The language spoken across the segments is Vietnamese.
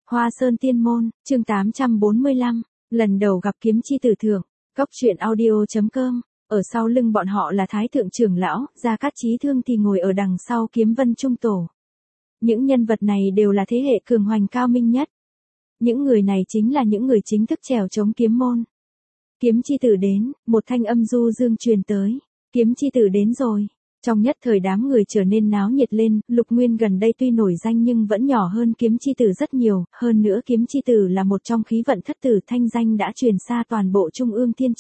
Hoa Sơn Tiên Môn, chương 845, lần đầu gặp kiếm chi tử thượng, góc truyện audio.com, ở sau lưng bọn họ là Thái Thượng trưởng lão, Gia Cát Chí Thương thì ngồi ở đằng sau Kiếm Vân Trung Tổ. Những nhân vật này đều là thế hệ cường hoành cao minh nhất. Những người này chính là những người chính thức trèo chống kiếm môn. Kiếm chi tử đến, một thanh âm du dương truyền tới. Kiếm chi tử đến rồi. Trong nhất thời đám người trở nên náo nhiệt lên, Lục Nguyên gần đây tuy nổi danh nhưng vẫn nhỏ hơn kiếm chi tử rất nhiều, hơn nữa kiếm chi tử là một trong khí vận thất tử, thanh danh đã truyền xa toàn bộ Trung ương Thiên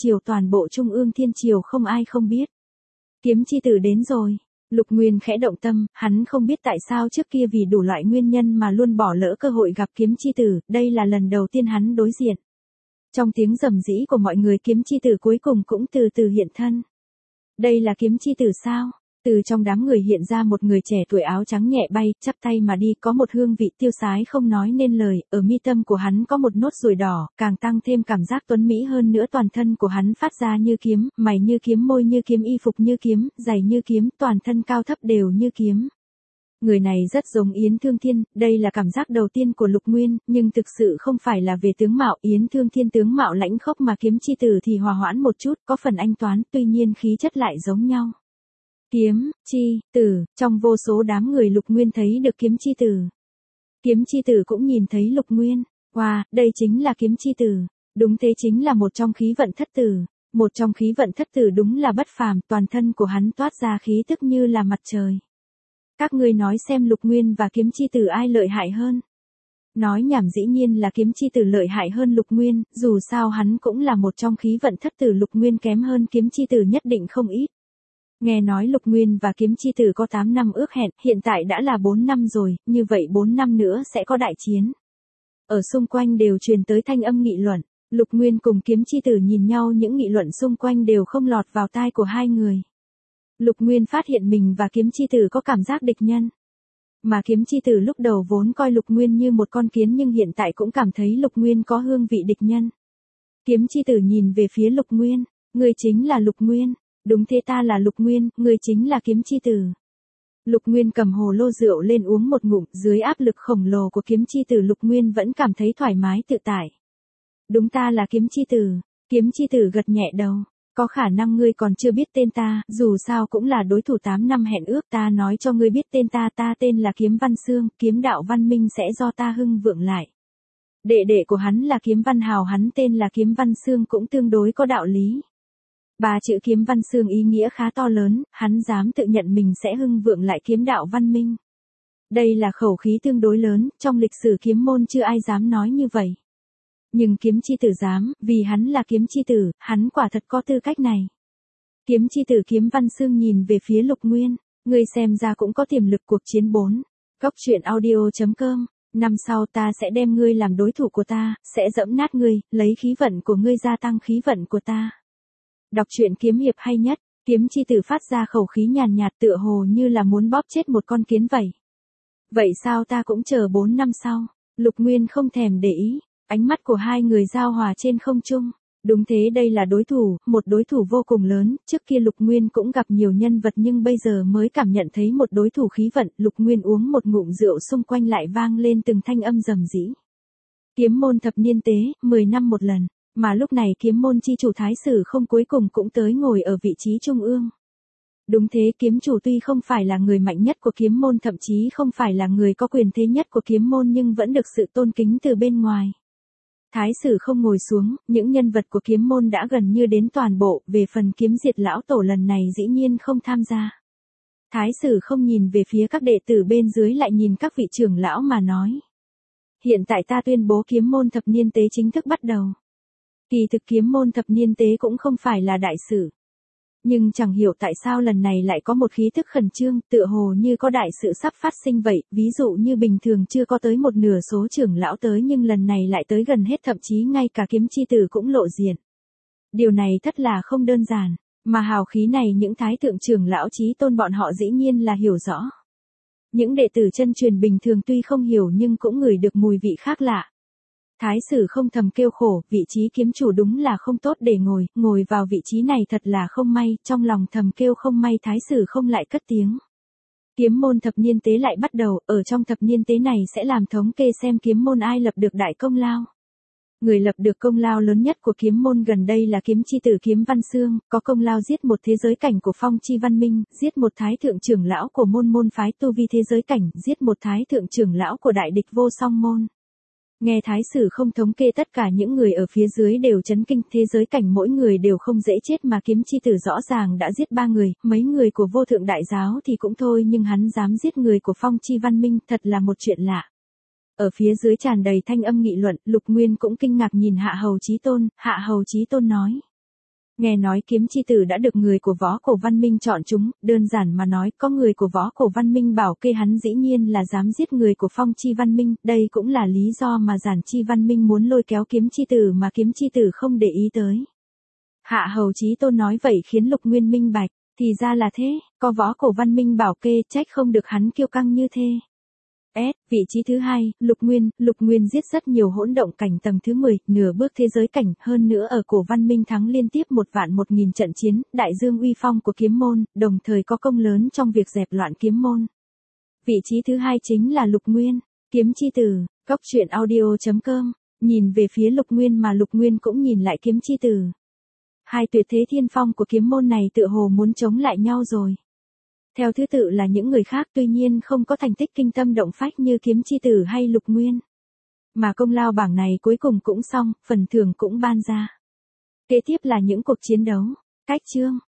Triều không ai không biết. Kiếm chi tử đến rồi. Lục Nguyên khẽ động tâm, hắn không biết tại sao trước kia vì đủ loại nguyên nhân mà luôn bỏ lỡ cơ hội gặp kiếm chi tử, đây là lần đầu tiên hắn đối diện. Trong tiếng rầm rĩ của mọi người, kiếm chi tử cuối cùng cũng từ từ hiện thân. Đây là kiếm chi tử sao? Từ trong đám người hiện ra một người trẻ tuổi áo trắng nhẹ bay, chắp tay mà đi, có một hương vị tiêu sái không nói nên lời, ở mi tâm của hắn có một nốt ruồi đỏ, càng tăng thêm cảm giác tuấn mỹ hơn nữa, toàn thân của hắn phát ra như kiếm, mày như kiếm, môi như kiếm, y phục như kiếm, giày như kiếm, toàn thân cao thấp đều như kiếm. Người này rất giống Yến Thương Thiên, đây là cảm giác đầu tiên của Lục Nguyên, nhưng thực sự không phải là về tướng mạo, Yến Thương Thiên tướng mạo lãnh khốc mà kiếm chi tử thì hòa hoãn một chút, có phần anh toán, tuy nhiên khí chất lại giống nhau. Kiếm, chi, tử, trong vô số đám người Lục Nguyên thấy được kiếm chi tử. Kiếm chi tử cũng nhìn thấy Lục Nguyên, wow, đây chính là kiếm chi tử, đúng thế, chính là một trong khí vận thất tử. Một trong khí vận thất tử đúng là bất phàm, toàn thân của hắn toát ra khí tức như là mặt trời. Các ngươi nói xem Lục Nguyên và kiếm chi tử ai lợi hại hơn? Nói nhảm, dĩ nhiên là kiếm chi tử lợi hại hơn Lục Nguyên, dù sao hắn cũng là một trong khí vận thất tử, Lục Nguyên kém hơn kiếm chi tử nhất định không ít. Nghe nói Lục Nguyên và kiếm chi tử có 8 năm ước hẹn, hiện tại đã là 4 năm rồi, như vậy 4 năm nữa sẽ có đại chiến. Ở xung quanh đều truyền tới thanh âm nghị luận, Lục Nguyên cùng kiếm chi tử nhìn nhau, những nghị luận xung quanh đều không lọt vào tai của hai người. Lục Nguyên phát hiện mình và kiếm chi tử có cảm giác địch nhân. Mà kiếm chi tử lúc đầu vốn coi Lục Nguyên như một con kiến nhưng hiện tại cũng cảm thấy Lục Nguyên có hương vị địch nhân. Kiếm chi tử nhìn về phía Lục Nguyên, ngươi chính là Lục Nguyên. Đúng thế, ta là Lục Nguyên, ngươi chính là kiếm chi tử. Lục Nguyên cầm hồ lô rượu lên uống một ngụm, dưới áp lực khổng lồ của kiếm chi tử Lục Nguyên vẫn cảm thấy thoải mái tự tại. Đúng, ta là kiếm chi tử. Kiếm chi tử gật nhẹ đầu. Có khả năng ngươi còn chưa biết tên ta, dù sao cũng là đối thủ 8 năm hẹn ước, ta nói cho ngươi biết tên ta, ta tên là Kiếm Văn Xương, kiếm đạo văn minh sẽ do ta hưng vượng lại. Đệ đệ của hắn là Kiếm Văn Hào, hắn tên là Kiếm Văn Xương cũng tương đối có đạo lý. Ba chữ Kiếm Văn Xương ý nghĩa khá to lớn, hắn dám tự nhận mình sẽ hưng vượng lại kiếm đạo văn minh. Đây là khẩu khí tương đối lớn, trong lịch sử kiếm môn chưa ai dám nói như vậy. Nhưng kiếm chi tử dám, vì hắn là kiếm chi tử, hắn quả thật có tư cách này. Kiếm chi tử Kiếm Văn Xương nhìn về phía Lục Nguyên, ngươi xem ra cũng có tiềm lực. Cuộc chiến 4. Góc truyện audio.com, năm sau ta sẽ đem ngươi làm đối thủ của ta, sẽ dẫm nát ngươi, lấy khí vận của ngươi gia tăng khí vận của ta. Đọc truyện kiếm hiệp hay nhất, kiếm chi tử phát ra khẩu khí nhàn nhạt tựa hồ như là muốn bóp chết một con kiến vậy. Vậy sao, ta cũng chờ 4 năm sau. Lục Nguyên không thèm để ý, ánh mắt của hai người giao hòa trên không trung. Đúng thế, đây là đối thủ, một đối thủ vô cùng lớn, trước kia Lục Nguyên cũng gặp nhiều nhân vật nhưng bây giờ mới cảm nhận thấy một đối thủ khí vận. Lục Nguyên uống một ngụm rượu, xung quanh lại vang lên từng thanh âm rầm rĩ. Kiếm môn thập niên tế, 10 năm một lần. Mà lúc này kiếm môn chi chủ Thái Sử Không cuối cùng cũng tới ngồi ở vị trí trung ương. Đúng thế, kiếm chủ tuy không phải là người mạnh nhất của kiếm môn, thậm chí không phải là người có quyền thế nhất của kiếm môn, nhưng vẫn được sự tôn kính từ bên ngoài. Thái Sử Không ngồi xuống, những nhân vật của kiếm môn đã gần như đến toàn bộ, về phần kiếm diệt lão tổ lần này dĩ nhiên không tham gia. Thái Sử Không nhìn về phía các đệ tử bên dưới, lại nhìn các vị trưởng lão mà nói. Hiện tại ta tuyên bố kiếm môn thập niên tế chính thức bắt đầu. Kỳ thực kiếm môn thập niên tế cũng không phải là đại sự. Nhưng chẳng hiểu tại sao lần này lại có một khí thức khẩn trương, tựa hồ như có đại sự sắp phát sinh vậy, ví dụ như bình thường chưa có tới một nửa số trưởng lão tới nhưng lần này lại tới gần hết, thậm chí ngay cả kiếm chi tử cũng lộ diện. Điều này thật là không đơn giản, mà hào khí này những thái thượng trưởng lão chí tôn bọn họ dĩ nhiên là hiểu rõ. Những đệ tử chân truyền bình thường tuy không hiểu nhưng cũng ngửi được mùi vị khác lạ. Thái Sử Không thầm kêu khổ, vị trí kiếm chủ đúng là không tốt để ngồi vào vị trí này thật là không may, trong lòng thầm kêu không may. Thái Sử Không lại cất tiếng. Kiếm môn thập niên tế lại bắt đầu, ở trong thập niên tế này sẽ làm thống kê xem kiếm môn ai lập được đại công lao. Người lập được công lao lớn nhất của kiếm môn gần đây là kiếm chi tử Kiếm Văn Xương, có công lao giết một thế giới cảnh của Phong Chi Văn Minh, giết một thái thượng trưởng lão của môn phái tu vi thế giới cảnh, giết một thái thượng trưởng lão của đại địch Vô Song môn. Nghe thái sử không thống kê tất cả những người ở phía dưới đều chấn kinh, thế giới cảnh mỗi người đều không dễ chết mà kiếm chi tử rõ ràng đã giết 3 người, mấy người của vô thượng đại giáo thì cũng thôi nhưng hắn dám giết người của Phong Chi Văn Minh, thật là một chuyện lạ. Ở phía dưới tràn đầy thanh âm nghị luận, Lục Nguyên cũng kinh ngạc nhìn Hạ Hầu Chí Tôn, Hạ Hầu Chí Tôn nói. Nghe nói kiếm chi tử đã được người của Võ Cổ Văn Minh chọn chúng, đơn giản mà nói có người của Võ Cổ Văn Minh bảo kê hắn dĩ nhiên là dám giết người của Phong Chi Văn Minh, đây cũng là lý do mà Giản Chi Văn Minh muốn lôi kéo kiếm chi tử mà kiếm chi tử không để ý tới. Hạ Hầu Chí Tôn nói vậy khiến Lục Nguyên minh bạch, thì ra là thế, có Võ Cổ Văn Minh bảo kê trách không được hắn kiêu căng như thế. Vị trí thứ 2, Lục Nguyên giết rất nhiều hỗn động cảnh tầng thứ 10, nửa bước thế giới cảnh, hơn nữa ở Cổ Văn Minh thắng liên tiếp 1.000 trận chiến, đại dương uy phong của kiếm môn, đồng thời có công lớn trong việc dẹp loạn kiếm môn. Vị trí thứ 2 chính là Lục Nguyên, kiếm chi tử, goctruyện.audio.com, nhìn về phía Lục Nguyên mà Lục Nguyên cũng nhìn lại kiếm chi tử. Hai tuyệt thế thiên phong của kiếm môn này tựa hồ muốn chống lại nhau rồi. Theo thứ tự là những người khác tuy nhiên không có thành tích kinh tâm động phách như kiếm chi tử hay Lục Nguyên. Mà công lao bảng này cuối cùng cũng xong, phần thưởng cũng ban ra. Kế tiếp là những cuộc chiến đấu. Cách chương.